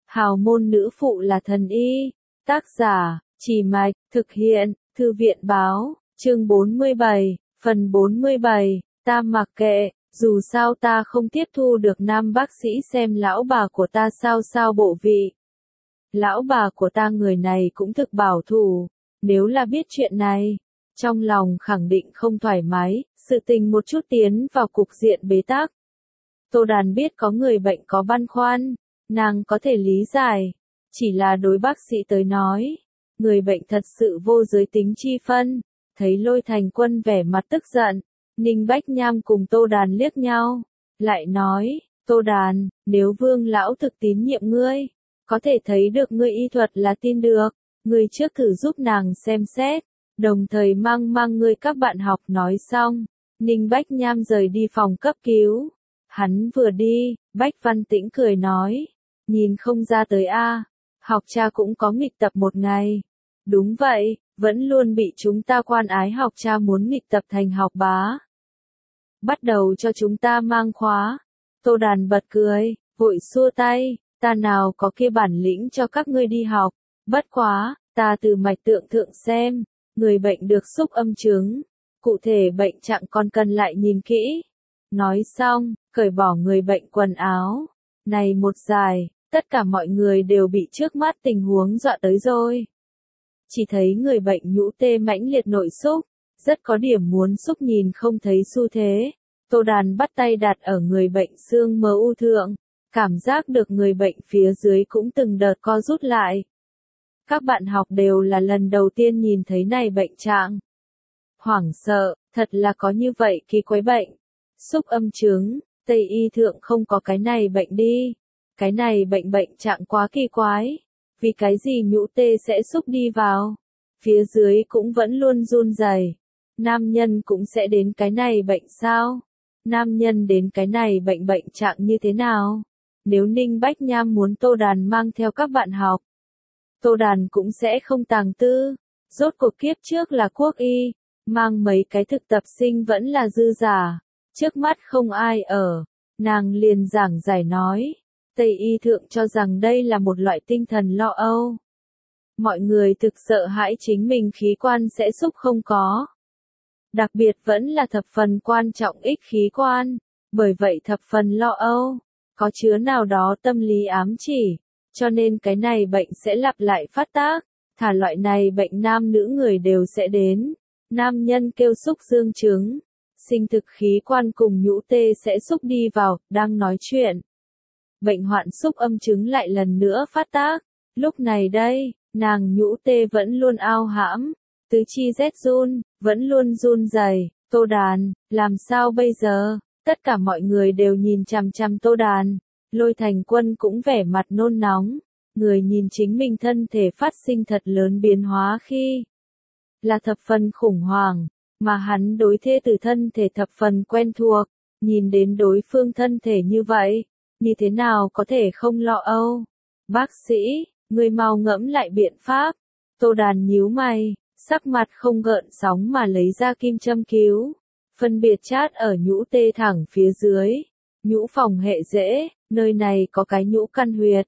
Hào môn nữ phụ là thần y. Tác giả, Trì Mạch, thực hiện, Thư viện báo, chương 47, phần 47, ta mặc kệ, dù sao ta không tiếp thu được nam bác sĩ xem lão bà của ta sao bộ vị. Lão bà của ta người này cũng thực bảo thủ, nếu là biết chuyện này, trong lòng khẳng định không thoải mái, sự tình một chút tiến vào cục diện bế tắc. Tô Đàn biết có người bệnh có băn khoăn, nàng có thể lý giải, chỉ là đối bác sĩ tới nói, người bệnh thật sự vô giới tính chi phân, thấy Lôi Thành Quân vẻ mặt tức giận, Ninh Bách Nham cùng Tô Đàn liếc nhau, lại nói, Tô Đàn, nếu Vương lão thực tín nhiệm ngươi, có thể thấy được ngươi y thuật là tin được, ngươi trước thử giúp nàng xem xét, đồng thời mang ngươi các bạn học. Nói xong, Ninh Bách Nham rời đi phòng cấp cứu. Hắn vừa đi, Bách Văn Tĩnh cười nói, nhìn không ra tới a, học cha cũng có nghịch tập một ngày. Đúng vậy, vẫn luôn bị chúng ta quan ái học cha muốn nghịch tập thành học bá. Bắt đầu cho chúng ta mang khóa. Tô Đàn bật cười, vội xua tay, ta nào có kia bản lĩnh cho các ngươi đi học, bất quá, ta từ mạch tượng thượng xem, người bệnh được xúc âm chứng, cụ thể bệnh trạng còn cần lại nhìn kỹ. Nói xong, cởi bỏ người bệnh quần áo, này một dài, tất cả mọi người đều bị trước mắt tình huống dọa tới rồi. Chỉ thấy người bệnh nhũ tê mãnh liệt nội xúc, rất có điểm muốn xúc nhìn không thấy xu thế. Tô Đàn bắt tay đặt ở người bệnh xương mờ u thượng, cảm giác được người bệnh phía dưới cũng từng đợt co rút lại. Các bạn học đều là lần đầu tiên nhìn thấy này bệnh trạng. Hoảng sợ, thật là có như vậy kỳ quái bệnh. Xúc âm chứng, Tây y thượng không có cái này bệnh đi. Cái này bệnh trạng quá kỳ quái. Vì cái gì nhũ tê sẽ xúc đi vào. Phía dưới cũng vẫn luôn run rẩy. Nam nhân cũng sẽ đến cái này bệnh sao? Nam nhân đến cái này bệnh trạng như thế nào? Nếu Ninh Bách Nham muốn Tô Đàn mang theo các bạn học, Tô Đàn cũng sẽ không tàng tư. Rốt cuộc kiếp trước là quốc y, mang mấy cái thực tập sinh vẫn là dư giả. Trước mắt không ai ở, nàng liền giảng giải nói, Tây y thượng cho rằng đây là một loại tinh thần lo âu. Mọi người thực sợ hãi chính mình khí quan sẽ xúc không có. Đặc biệt vẫn là thập phần quan trọng ích khí quan, bởi vậy thập phần lo âu, có chứa nào đó tâm lý ám chỉ, cho nên cái này bệnh sẽ lặp lại phát tác, thả loại này bệnh nam nữ người đều sẽ đến. Nam nhân kêu xúc dương chứng, sinh thực khí quan cùng nhũ tê sẽ xúc đi vào, đang nói chuyện. Bệnh hoạn xúc âm chứng lại lần nữa phát tác, lúc này đây, nàng nhũ tê vẫn luôn ao hãm, tứ chi rét run, vẫn luôn run rẩy. Tô Đàn, làm sao bây giờ? Tất cả mọi người đều nhìn chằm chằm Tô Đàn, Lôi Thành Quân cũng vẻ mặt nôn nóng, người nhìn chính mình thân thể phát sinh thật lớn biến hóa khi là thập phần khủng hoảng, mà hắn đối thê tử thân thể thập phần quen thuộc, nhìn đến đối phương thân thể như vậy, như thế nào có thể không lo âu. Bác sĩ, người mau ngẫm lại biện pháp. Tô Đàn nhíu mày, sắc mặt không gợn sóng mà lấy ra kim châm cứu, phân biệt chát ở nhũ tê thẳng phía dưới, nhũ phòng hệ rễ, nơi này có cái nhũ căn huyệt,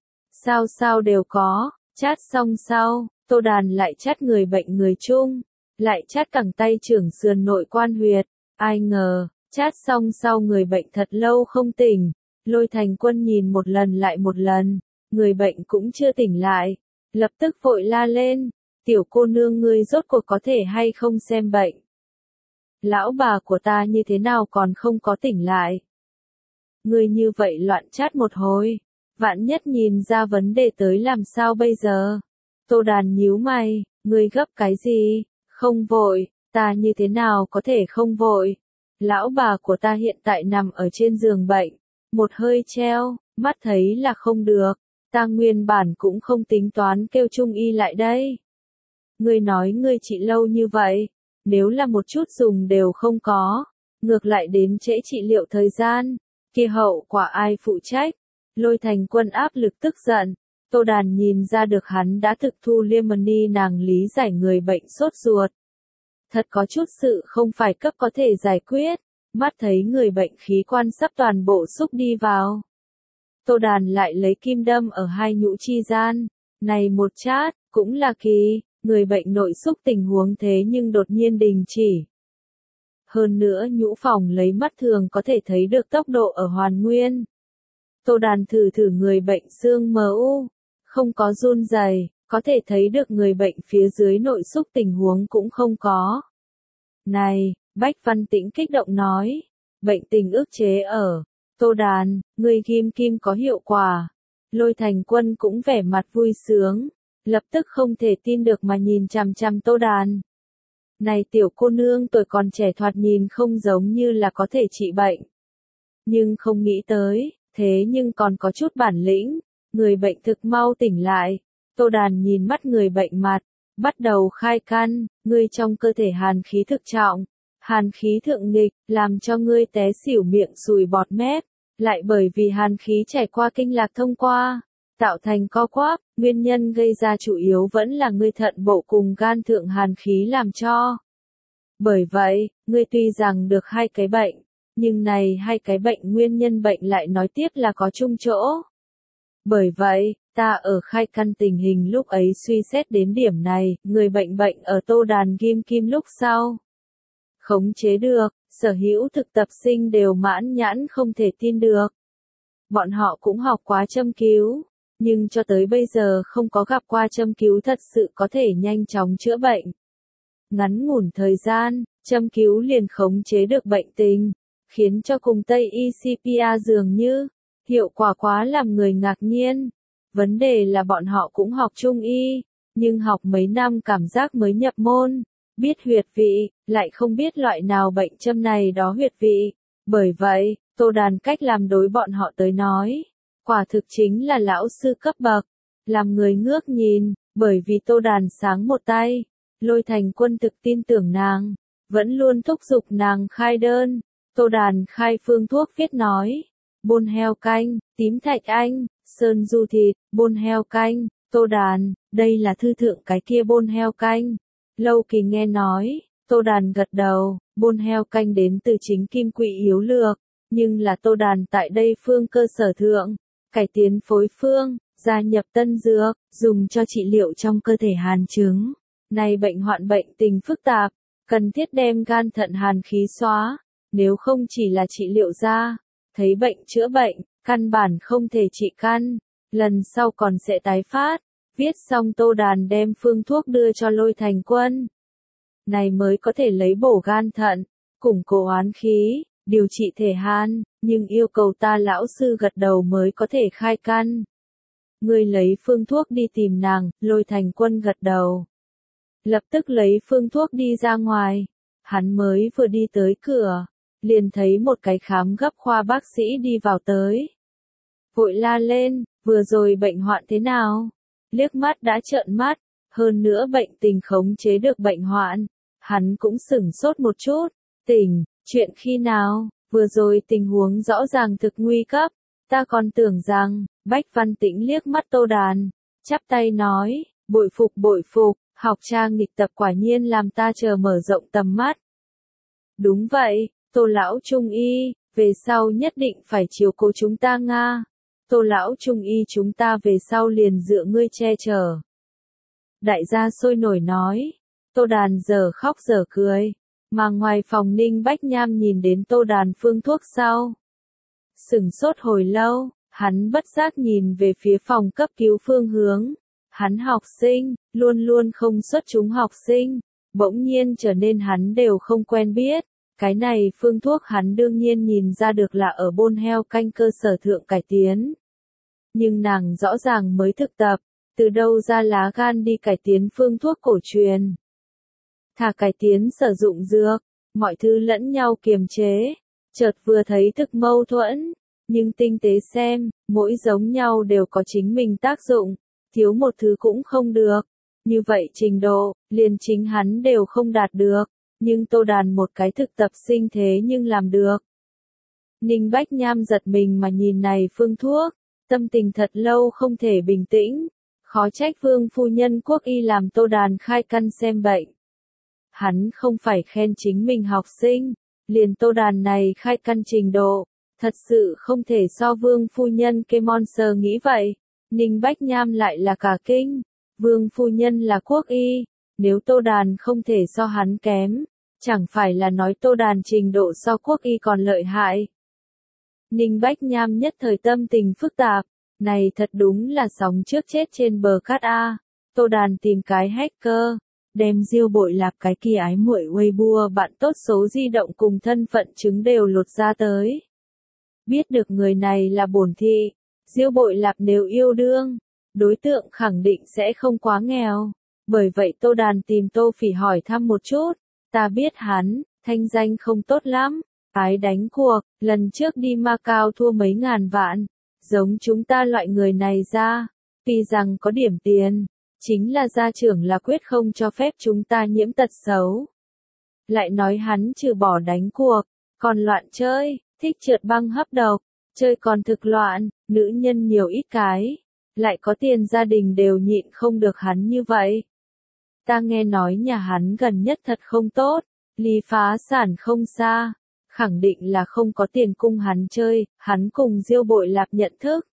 sao đều có, chát xong sau, Tô Đàn lại chát người bệnh người chung, lại chát cẳng tay trưởng sườn nội quan huyệt, ai ngờ, chát xong sau người bệnh thật lâu không tỉnh, Lôi Thành Quân nhìn một lần lại một lần, người bệnh cũng chưa tỉnh lại, lập tức vội la lên, tiểu cô nương ngươi rốt cuộc có thể hay không xem bệnh. Lão bà của ta như thế nào còn không có tỉnh lại. Ngươi như vậy loạn chát một hồi, vạn nhất nhìn ra vấn đề tới làm sao bây giờ. Tô Đàn nhíu mày, ngươi gấp cái gì, không vội, ta như thế nào có thể không vội. Lão bà của ta hiện tại nằm ở trên giường bệnh, một hơi treo, mắt thấy là không được, ta nguyên bản cũng không tính toán kêu trung y lại đây. Ngươi nói ngươi trị lâu như vậy, nếu là một chút dùng đều không có, ngược lại đến trễ trị liệu thời gian, kia hậu quả ai phụ trách? Lôi Thành Quân áp lực tức giận, Tô Đàn nhìn ra được hắn đã thực thu liêm ni nàng lý giải người bệnh sốt ruột. Thật có chút sự không phải cấp có thể giải quyết, mắt thấy người bệnh khí quan sắp toàn bộ xúc đi vào. Tô Đàn lại lấy kim đâm ở hai nhũ chi gian. Này một chát, cũng là kỳ, người bệnh nội xúc tình huống thế nhưng đột nhiên đình chỉ. Hơn nữa nhũ phòng lấy mắt thường có thể thấy được tốc độ ở hoàn nguyên. Tô Đàn thử người bệnh xương mờ u, không có run rẩy, có thể thấy được người bệnh phía dưới nội xúc tình huống cũng không có. Này, Bách Văn Tĩnh kích động nói, bệnh tình ức chế ở. Tô Đàn, người kim có hiệu quả. Lôi Thành Quân cũng vẻ mặt vui sướng, lập tức không thể tin được mà nhìn chằm chằm Tô Đàn. Này tiểu cô nương tuổi còn trẻ thoạt nhìn không giống như là có thể trị bệnh. Nhưng không nghĩ tới, thế nhưng còn có chút bản lĩnh, người bệnh thực mau tỉnh lại. Tô Đàn nhìn mắt người bệnh mặt, bắt đầu khai căn, ngươi trong cơ thể hàn khí thực trọng, hàn khí thượng nghịch, làm cho ngươi té xỉu miệng sùi bọt mép, lại bởi vì hàn khí trải qua kinh lạc thông qua, tạo thành co quắp, nguyên nhân gây ra chủ yếu vẫn là ngươi thận bộ cùng gan thượng hàn khí làm cho. Bởi vậy, ngươi tuy rằng được hai cái bệnh, nhưng này hai cái bệnh nguyên nhân bệnh lại nói tiếp là có chung chỗ. Bởi vậy, ta ở khai căn tình hình lúc ấy suy xét đến điểm này, người bệnh ở Tô Đàn kim lúc sau. Khống chế được, sở hữu thực tập sinh đều mãn nhãn không thể tin được. Bọn họ cũng học quá châm cứu, nhưng cho tới bây giờ không có gặp qua châm cứu thật sự có thể nhanh chóng chữa bệnh. Ngắn ngủn thời gian, châm cứu liền khống chế được bệnh tình, khiến cho cùng Tây y CPR dường như, hiệu quả quá làm người ngạc nhiên. Vấn đề là bọn họ cũng học Trung y, nhưng học mấy năm cảm giác mới nhập môn, biết huyệt vị, lại không biết loại nào bệnh châm này đó huyệt vị. Bởi vậy, Tô Đàn cách làm đối bọn họ tới nói, quả thực chính là lão sư cấp bậc, làm người ngước nhìn, bởi vì Tô Đàn sáng một tay, Lôi Thành Quân thực tin tưởng nàng, vẫn luôn thúc giục nàng khai đơn. Tô Đàn khai phương thuốc viết nói, bôn heo canh, tím thạch anh, sơn du thịt, bôn heo canh. Tô Đàn, đây là thư thượng cái kia bôn heo canh. Lâu Kỳ nghe nói, Tô Đàn gật đầu, bôn heo canh đến từ chính kim quỵ yếu lược, nhưng là Tô Đàn tại đây phương cơ sở thượng, cải tiến phối phương, gia nhập tân dược, dùng cho trị liệu trong cơ thể hàn chứng. Này bệnh hoạn bệnh tình phức tạp, cần thiết đem gan thận hàn khí xóa, nếu không chỉ là trị liệu ra, thấy bệnh chữa bệnh, căn bản không thể trị căn, lần sau còn sẽ tái phát. Viết xong Tô Đàn đem phương thuốc đưa cho Lôi Thành Quân. Này mới có thể lấy bổ gan thận, củng cố oán khí, điều trị thể hàn, nhưng yêu cầu ta lão sư gật đầu mới có thể khai căn. Ngươi lấy phương thuốc đi tìm nàng, Lôi Thành Quân gật đầu. Lập tức lấy phương thuốc đi ra ngoài, hắn mới vừa đi tới cửa, liền thấy một cái khám gấp khoa bác sĩ đi vào tới. Vội la lên, vừa rồi bệnh hoạn thế nào? Liếc mắt đã trợn mắt, hơn nữa bệnh tình khống chế được bệnh hoạn, hắn cũng sửng sốt một chút. Tỉnh, chuyện khi nào? Vừa rồi tình huống rõ ràng thực nguy cấp, ta còn tưởng rằng. Bách Văn Tĩnh liếc mắt Tô Đàn, chắp tay nói, bội phục, học trang nghịch tập quả nhiên làm ta chờ mở rộng tầm mắt. Đúng vậy, Tô lão trung y, về sau nhất định phải chiếu cố chúng ta Nga. Tô lão trung y chúng ta về sau liền dựa ngươi che chở. Đại gia sôi nổi nói, Tô Đàn giờ khóc giờ cười, mà ngoài phòng Ninh Bách Nham nhìn đến Tô Đàn phương thuốc sau. Sửng sốt hồi lâu, hắn bất giác nhìn về phía phòng cấp cứu phương hướng. Hắn học sinh, luôn luôn không xuất chúng học sinh, bỗng nhiên trở nên hắn đều không quen biết. Cái này phương thuốc hắn đương nhiên nhìn ra được là ở bôn heo canh cơ sở thượng cải tiến. Nhưng nàng rõ ràng mới thực tập, từ đâu ra lá gan đi cải tiến phương thuốc cổ truyền. Thà cải tiến sử dụng dược, mọi thứ lẫn nhau kiềm chế, chợt vừa thấy thực mâu thuẫn, nhưng tinh tế xem, mỗi giống nhau đều có chính mình tác dụng, thiếu một thứ cũng không được. Như vậy trình độ, liền chính hắn đều không đạt được, nhưng Tô Đàn một cái thực tập sinh thế nhưng làm được. Ninh Bách Nham giật mình mà nhìn này phương thuốc, tâm tình thật lâu không thể bình tĩnh, khó trách Vương phu nhân quốc y làm Tô Đàn khai căn xem bệnh. Hắn không phải khen chính mình học sinh, liền Tô Đàn này khai căn trình độ, Thật sự không thể so Vương phu nhân kê Monster nghĩ vậy. Ninh Bách Nham lại là cả kinh. Vương phu nhân là quốc y, nếu Tô Đàn không thể so hắn kém, chẳng phải là nói Tô Đàn trình độ so quốc y còn lợi hại. Ninh Bách Nham nhất thời tâm tình phức tạp, này thật đúng là sóng trước chết trên bờ cát a. Tô Đàn tìm cái hacker, đem Diêu Bội Lạp cái kia ái muội Weibo bạn tốt số di động cùng thân phận chứng đều lột ra tới. Biết được người này là bổn thị, Diêu Bội Lạp nếu yêu đương, đối tượng khẳng định sẽ không quá nghèo. Bởi vậy Tô Đàn tìm Tô Phỉ hỏi thăm một chút, ta biết hắn, thanh danh không tốt lắm, ái đánh cuộc, lần trước đi Macau thua mấy ngàn vạn, giống chúng ta loại người này ra, tuy rằng có điểm tiền, chính là gia trưởng là quyết không cho phép chúng ta nhiễm tật xấu. Lại nói hắn trừ bỏ đánh cuộc, còn loạn chơi, thích trượt băng hấp độc, chơi còn thực loạn, nữ nhân nhiều ít cái, lại có tiền gia đình đều nhịn không được hắn như vậy. Ta nghe nói nhà hắn gần nhất thật không tốt, ly phá sản không xa, khẳng định là không có tiền cung hắn chơi, hắn cùng Diêu Bội Lạp nhận thức.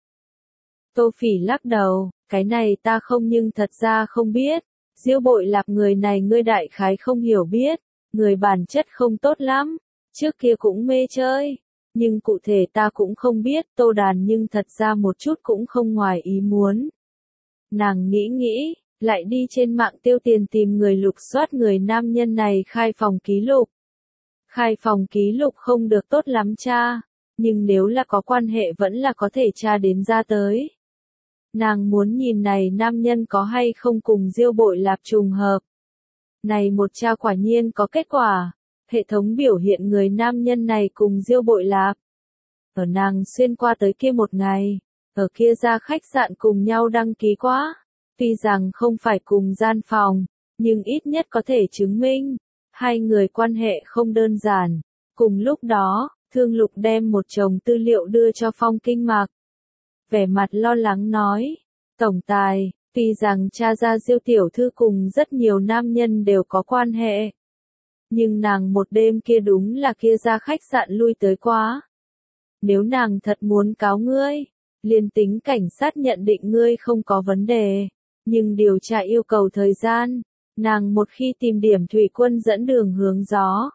Tô Phỉ lắc đầu, cái này ta không nhưng thật ra không biết, Diêu Bội Lạp người này ngươi đại khái không hiểu biết, người bản chất không tốt lắm, trước kia cũng mê chơi, nhưng cụ thể ta cũng không biết. Tô Đàn nhưng thật ra một chút cũng không ngoài ý muốn. Nàng nghĩ nghĩ, lại đi trên mạng tiêu tiền tìm người lục soát người nam nhân này khai phòng ký lục. Khai phòng ký lục không được tốt lắm cha, nhưng nếu là có quan hệ vẫn là có thể tra đến ra tới. Nàng muốn nhìn này nam nhân có hay không cùng Diêu Bội Lạp trùng hợp. Này một tra quả nhiên có kết quả, hệ thống biểu hiện người nam nhân này cùng Diêu Bội Lạp. Ở nàng xuyên qua tới kia một ngày, ở kia ra khách sạn cùng nhau đăng ký quá. Tuy rằng không phải cùng gian phòng, nhưng ít nhất có thể chứng minh, hai người quan hệ không đơn giản. Cùng lúc đó, Thương Lục đem một chồng tư liệu đưa cho Phong Kinh Mạc. Vẻ mặt lo lắng nói, tổng tài, tuy rằng cha ra Diêu tiểu thư cùng rất nhiều nam nhân đều có quan hệ. Nhưng nàng một đêm kia đúng là kia ra khách sạn lui tới quá. Nếu nàng thật muốn cáo ngươi, liền tính cảnh sát nhận định ngươi không có vấn đề. Nhưng điều tra yêu cầu thời gian, nàng một khi tìm điểm thủy quân dẫn đường hướng gió.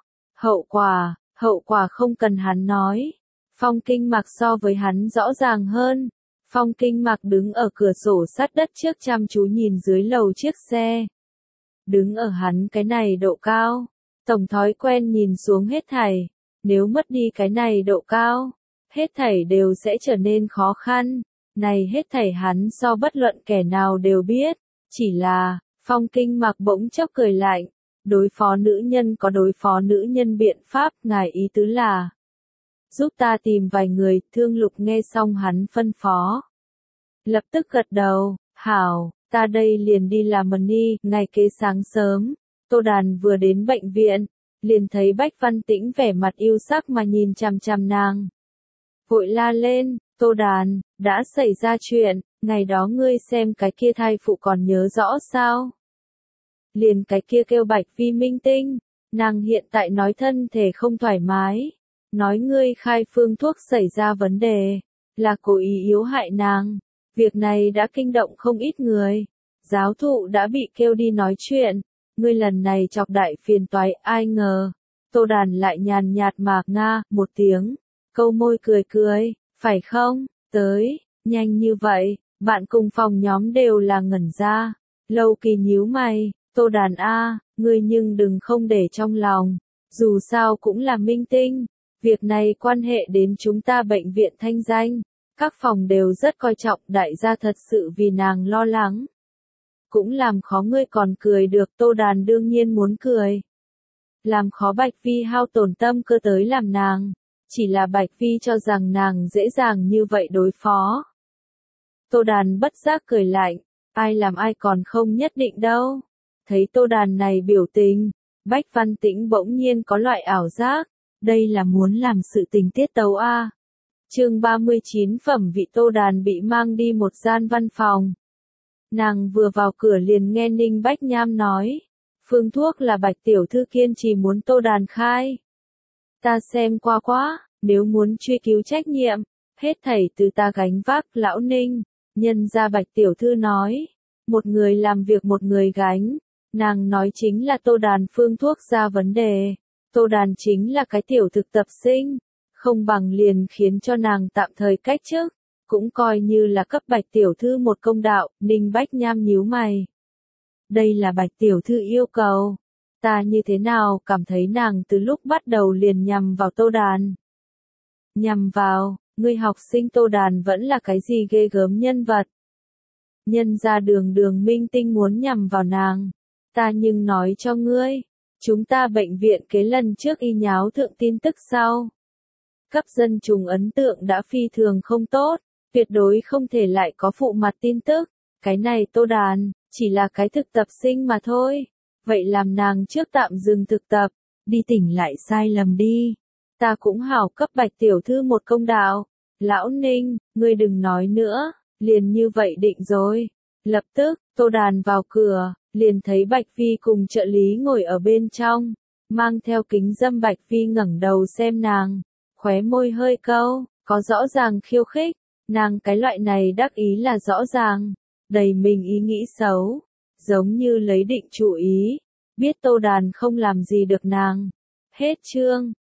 Hậu quả không cần hắn nói. Phong Kinh Mạc so với hắn rõ ràng hơn. Phong Kinh Mạc đứng ở cửa sổ sát đất trước chăm chú nhìn dưới lầu chiếc xe. Đứng ở hắn cái này độ cao, tổng thói quen nhìn xuống hết thảy. Nếu mất đi cái này độ cao, hết thảy đều sẽ trở nên khó khăn. Này hết thảy hắn so bất luận kẻ nào đều biết, chỉ là, Phong Kinh Mạc bỗng chốc cười lạnh, đối phó nữ nhân có đối phó nữ nhân biện pháp, ngài ý tứ là, giúp ta tìm vài người. Thương Lục nghe xong hắn phân phó. Lập tức gật đầu, hảo, ta đây liền đi làm money. Ngày kế sáng sớm, Tô Đàn vừa đến bệnh viện, liền thấy Bách Văn Tĩnh vẻ mặt yêu sắc mà nhìn chằm chằm nàng. Vội la lên, Tô Đàn, đã xảy ra chuyện, ngày đó ngươi xem cái kia thai phụ còn nhớ rõ sao? Liền cái kia kêu Bạch Vi minh tinh, nàng hiện tại nói thân thể không thoải mái, nói ngươi khai phương thuốc xảy ra vấn đề, là cố ý yếu hại nàng. Việc này đã kinh động không ít người, giáo thụ đã bị kêu đi nói chuyện, ngươi lần này chọc đại phiền toái. Ai ngờ, Tô Đàn lại nhàn nhạt mà nga một tiếng, câu môi cười cười, phải không, tới, nhanh như vậy. Bạn cùng phòng nhóm đều là ngẩn ra. Lâu Kỳ nhíu mày, Tô Đàn a, ngươi nhưng đừng không để trong lòng, dù sao cũng là minh tinh, việc này quan hệ đến chúng ta bệnh viện thanh danh, các phòng đều rất coi trọng, đại gia thật sự vì nàng lo lắng. Cũng làm khó ngươi còn cười được. Tô Đàn đương nhiên muốn cười. Làm khó Bạch Vi hao tổn tâm cơ tới làm nàng, chỉ là Bạch Vi cho rằng nàng dễ dàng như vậy đối phó. Tô Đàn bất giác cười lạnh, ai làm ai còn không nhất định đâu. Thấy Tô Đàn này biểu tình, Bách Văn Tĩnh bỗng nhiên có loại ảo giác, đây là muốn làm sự tình tiết tấu a. Chương 39 phẩm vị. Tô Đàn bị mang đi một gian văn phòng. Nàng vừa vào cửa liền nghe Ninh Bách Nham nói, phương thuốc là Bạch tiểu thư kiên trì muốn Tô Đàn khai. Ta xem qua quá, Nếu muốn truy cứu trách nhiệm, hết thảy từ ta gánh vác. Lão Ninh, nhân ra Bạch tiểu thư nói, một người làm việc một người gánh, nàng nói chính là Tô Đàn phương thuốc ra vấn đề. Tô Đàn chính là cái tiểu thực tập sinh, không bằng liền khiến cho nàng tạm thời cách chức, cũng coi như là cấp Bạch tiểu thư một công đạo. Ninh Bách Nham nhíu mày. Đây là Bạch tiểu thư yêu cầu, ta như thế nào cảm thấy nàng từ lúc bắt đầu liền nhằm vào Tô Đàn. Nhằm vào, ngươi học sinh Tô Đàn vẫn là cái gì ghê gớm nhân vật. Nhân ra đường đường minh tinh muốn nhằm vào nàng, ta nhưng nói cho ngươi, chúng ta bệnh viện cái lần trước y nháo thượng tin tức sau. Cấp dân chúng ấn tượng đã phi thường không tốt, tuyệt đối không thể lại có phụ mặt tin tức, cái này Tô Đàn, chỉ là cái thực tập sinh mà thôi, vậy làm nàng trước tạm dừng thực tập, đi tỉnh lại sai lầm đi. Ta cũng hảo cấp Bạch tiểu thư một công đạo. Lão Ninh, ngươi đừng nói nữa, liền như vậy định rồi. Lập tức, Tô Đàn vào cửa, liền thấy Bạch Phi cùng trợ lý ngồi ở bên trong, mang theo kính dâm. Bạch Phi ngẩng đầu xem nàng, khóe môi hơi câu, có rõ ràng khiêu khích, nàng cái loại này đắc ý là rõ ràng, đầy mình ý nghĩ xấu, giống như lấy định chủ ý, biết Tô Đàn không làm gì được nàng. Hết chương.